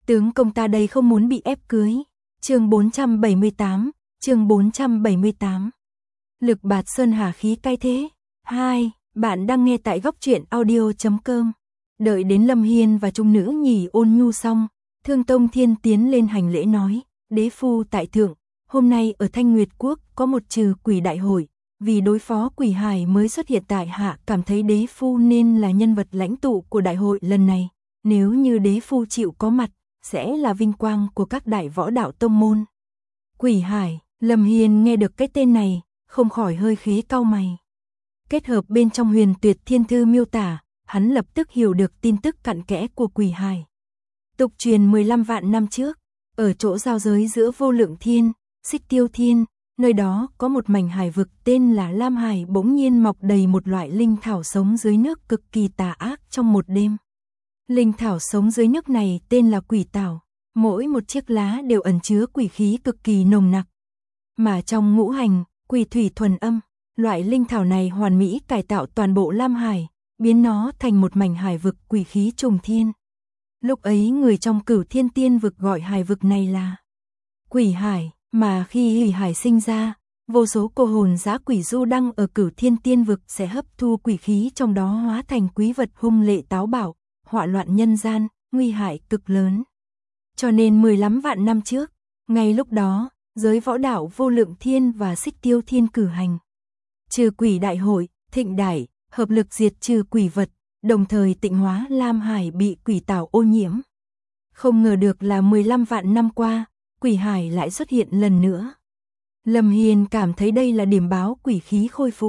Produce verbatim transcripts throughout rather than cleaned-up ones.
Tướng công ta đây không muốn bị ép cưới. Chương bốn trăm bảy mươi tám, chương bốn trăm bảy mươi tám. Lực bạt sơn hà khí cay thế. hai. Bạn đang nghe tại góc truyện audio chấm com. Đợi đến Lâm Hiên và trung nữ nhì ôn nhu xong, Thương Tông Thiên tiến lên hành lễ nói, đế phu tại thượng, hôm nay ở Thanh Nguyệt Quốc có một trừ quỷ đại hội, vì đối phó quỷ hài mới xuất hiện tại hạ, cảm thấy đế phu nên là nhân vật lãnh tụ của đại hội lần này, nếu như đế phu chịu có mặt, sẽ là vinh quang của các đại võ đạo tông môn. Quỷ hải, Lâm Hiên nghe được cái tên này, không khỏi hơi khế cau mày. Kết hợp bên trong Huyền Tuyệt Thiên Thư miêu tả, hắn lập tức hiểu được tin tức cặn kẽ của quỷ hải. Tục truyền mười lăm vạn năm trước, ở chỗ giao giới giữa Vô Lượng Thiên, Xích Tiêu Thiên, nơi đó có một mảnh hải vực tên là Lam Hải, bỗng nhiên mọc đầy một loại linh thảo sống dưới nước cực kỳ tà ác trong một đêm. Linh thảo sống dưới nước này tên là quỷ tảo, mỗi một chiếc lá đều ẩn chứa quỷ khí cực kỳ nồng nặc. Mà trong ngũ hành, quỷ thủy thuần âm, loại linh thảo này hoàn mỹ cải tạo toàn bộ Lam Hải, biến nó thành một mảnh hải vực quỷ khí trùng thiên. Lúc ấy người trong Cửu Thiên Tiên vực gọi hải vực này là Quỷ Hải, mà khi quỷ hải sinh ra, vô số cô hồn dã quỷ du đăng ở Cửu Thiên Tiên vực sẽ hấp thu quỷ khí trong đó hóa thành quý vật hung lệ táo bạo, họa loạn nhân gian, nguy hại cực lớn. Cho nên mười lăm vạn năm trước, ngay lúc đó, giới võ đạo Vô Lượng Thiên và Xích Tiêu Thiên cử hành trừ quỷ đại hội, thịnh đại, hợp lực diệt trừ quỷ vật, đồng thời tịnh hóa Lam Hải bị quỷ tảo ô nhiễm. Không ngờ được là mười lăm vạn năm qua, quỷ hải lại xuất hiện lần nữa. Lâm Hiên cảm thấy đây là điểm báo quỷ khí khôi phục.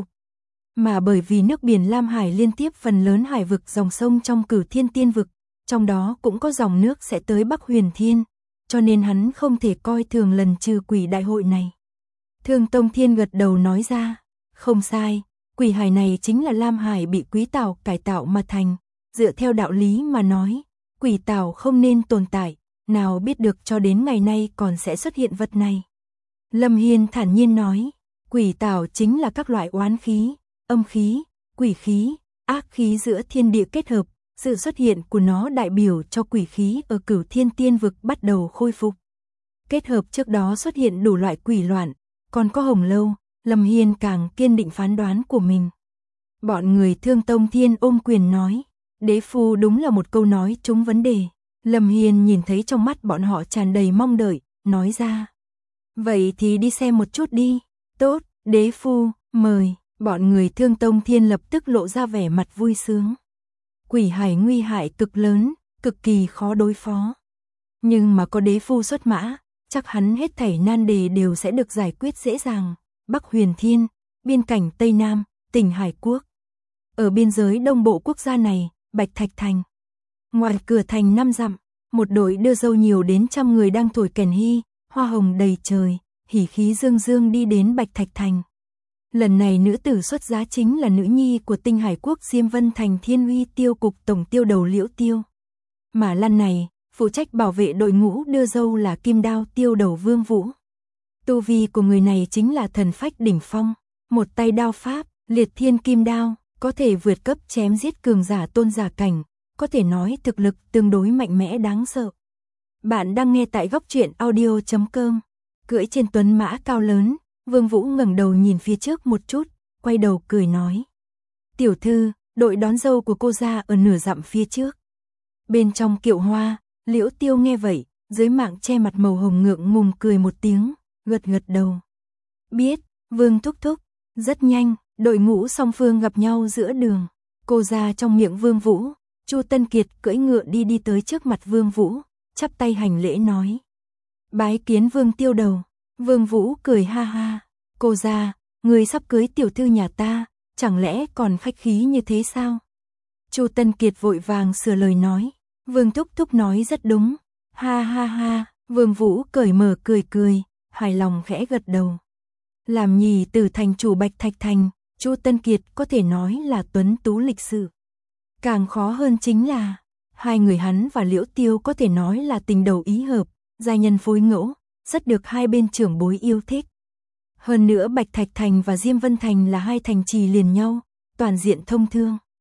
Mà bởi vì nước biển Lam Hải liên tiếp phần lớn hải vực dòng sông trong Cửu Thiên Tiên vực, trong đó cũng có dòng nước sẽ tới Bắc Huyền Thiên, cho nên hắn không thể coi thường lần trừ quỷ đại hội này. Thương Tông Thiên gật đầu nói ra, không sai, quỷ hải này chính là Lam Hải bị quý tảo cải tạo mà thành, dựa theo đạo lý mà nói, quỷ tảo không nên tồn tại, nào biết được cho đến ngày nay còn sẽ xuất hiện vật này. Lâm Hiên thản nhiên nói, quỷ tảo chính là các loại oán khí, âm khí, quỷ khí, ác khí giữa thiên địa kết hợp, sự xuất hiện của nó đại biểu cho quỷ khí ở Cửu Thiên Tiên vực bắt đầu khôi phục. Kết hợp trước đó xuất hiện đủ loại quỷ loạn, còn có hồng lâu, Lâm Hiên càng kiên định phán đoán của mình. Bọn người Thương Tông Thiên ôm quyền nói, đế phu đúng là một câu nói trúng vấn đề. Lâm Hiên nhìn thấy trong mắt bọn họ tràn đầy mong đợi, nói ra, vậy thì đi xem một chút đi. Tốt, đế phu, mời. Bọn người Thương Tông Thiên lập tức lộ ra vẻ mặt vui sướng. Quỷ hải nguy hại cực lớn, cực kỳ khó đối phó. Nhưng mà có đế phu xuất mã, chắc hắn hết thảy nan đề đều sẽ được giải quyết dễ dàng. Bắc Huyền Thiên, biên cảnh Tây Nam, tỉnh Hải Quốc. Ở biên giới đông bộ quốc gia này, Bạch Thạch Thành. Ngoài cửa thành năm dặm, một đội đưa dâu nhiều đến trăm người đang thổi kèn hy, hoa hồng đầy trời, hỉ khí dương dương đi đến Bạch Thạch Thành. Lần này nữ tử xuất giá chính là nữ nhi của Tinh Hải Quốc Diêm Vân Thành Thiên Uy Tiêu cục tổng tiêu đầu Liễu Tiêu. Mà lần này, phụ trách bảo vệ đội ngũ đưa dâu là Kim Đao tiêu đầu Vương Vũ. Tu vi của người này chính là thần phách đỉnh phong, một tay đao pháp, liệt thiên kim đao, có thể vượt cấp chém giết cường giả tôn giả cảnh, có thể nói thực lực tương đối mạnh mẽ đáng sợ. Bạn đang nghe tại góc truyện audio chấm com. Cưỡi trên tuấn mã cao lớn, Vương Vũ ngẩng đầu nhìn phía trước một chút, quay đầu cười nói, tiểu thư, đội đón dâu của cô ra ở nửa dặm phía trước. Bên trong kiệu hoa, Liễu Tiêu nghe vậy, dưới mạng che mặt màu hồng ngượng ngùng cười một tiếng, gật gật đầu. Biết, Vương thúc thúc. Rất nhanh, đội ngũ song phương gặp nhau giữa đường. Cô ra trong miệng Vương Vũ, Chu Tân Kiệt cưỡi ngựa đi đi tới trước mặt Vương Vũ, chắp tay hành lễ nói, bái kiến Vương tiêu đầu. Vương Vũ cười ha ha, cô ra, người sắp cưới tiểu thư nhà ta, chẳng lẽ còn khách khí như thế sao? Chu Tân Kiệt vội vàng sửa lời nói, Vương thúc thúc nói rất đúng, ha ha ha. Vương Vũ cởi mở cười cười, hài lòng khẽ gật đầu. Làm nhì tử thành chủ Bạch Thạch Thành, Chu Tân Kiệt có thể nói là tuấn tú lịch sự. Càng khó hơn chính là, hai người hắn và Liễu Tiêu có thể nói là tình đầu ý hợp, giai nhân phối ngẫu, rất được hai bên trưởng bối yêu thích. Hơn nữa Bạch Thạch Thành và Diêm Vân Thành là hai thành trì liền nhau, toàn diện thông thương.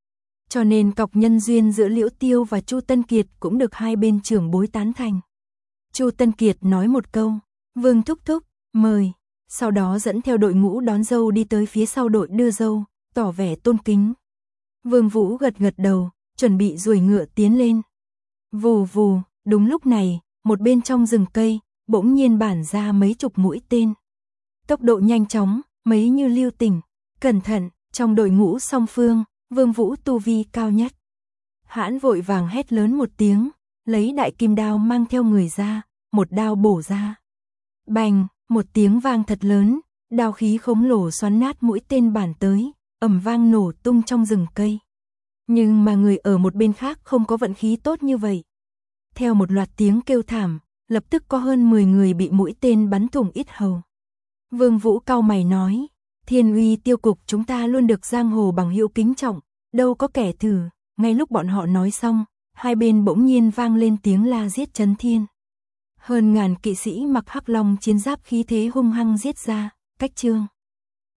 cho nên cọc nhân duyên giữa Liễu Tiêu và Chu Tân Kiệt cũng được hai bên trưởng bối tán thành. Chu Tân Kiệt nói một câu, Vương thúc thúc, mời, sau đó dẫn theo đội ngũ đón dâu đi tới phía sau đội đưa dâu, tỏ vẻ tôn kính. Vương Vũ gật gật đầu, chuẩn bị ruồi ngựa tiến lên. Vù vù, đúng lúc này, một bên trong rừng cây, bỗng nhiên bản ra mấy chục mũi tên. Tốc độ nhanh chóng, mấy như lưu tình, cẩn thận, trong đội ngũ song phương, Vương Vũ tu vi cao nhất. Hãn vội vàng hét lớn một tiếng, lấy đại kim đao mang theo người ra, một đao bổ ra. Bành, một tiếng vang thật lớn, đao khí khổng lồ xoắn nát mũi tên bản tới, ầm vang nổ tung trong rừng cây. Nhưng mà người ở một bên khác không có vận khí tốt như vậy. Theo một loạt tiếng kêu thảm, lập tức có hơn mười người bị mũi tên bắn thủng yết hầu. Vương Vũ cau mày nói, Thiên Uy Tiêu cục chúng ta luôn được giang hồ bằng hữu kính trọng, đâu có kẻ thù. Ngay lúc bọn họ nói xong, hai bên bỗng nhiên vang lên tiếng la giết chấn thiên. Hơn ngàn kỵ sĩ mặc hắc long chiến giáp khí thế hung hăng giết ra, cách chương.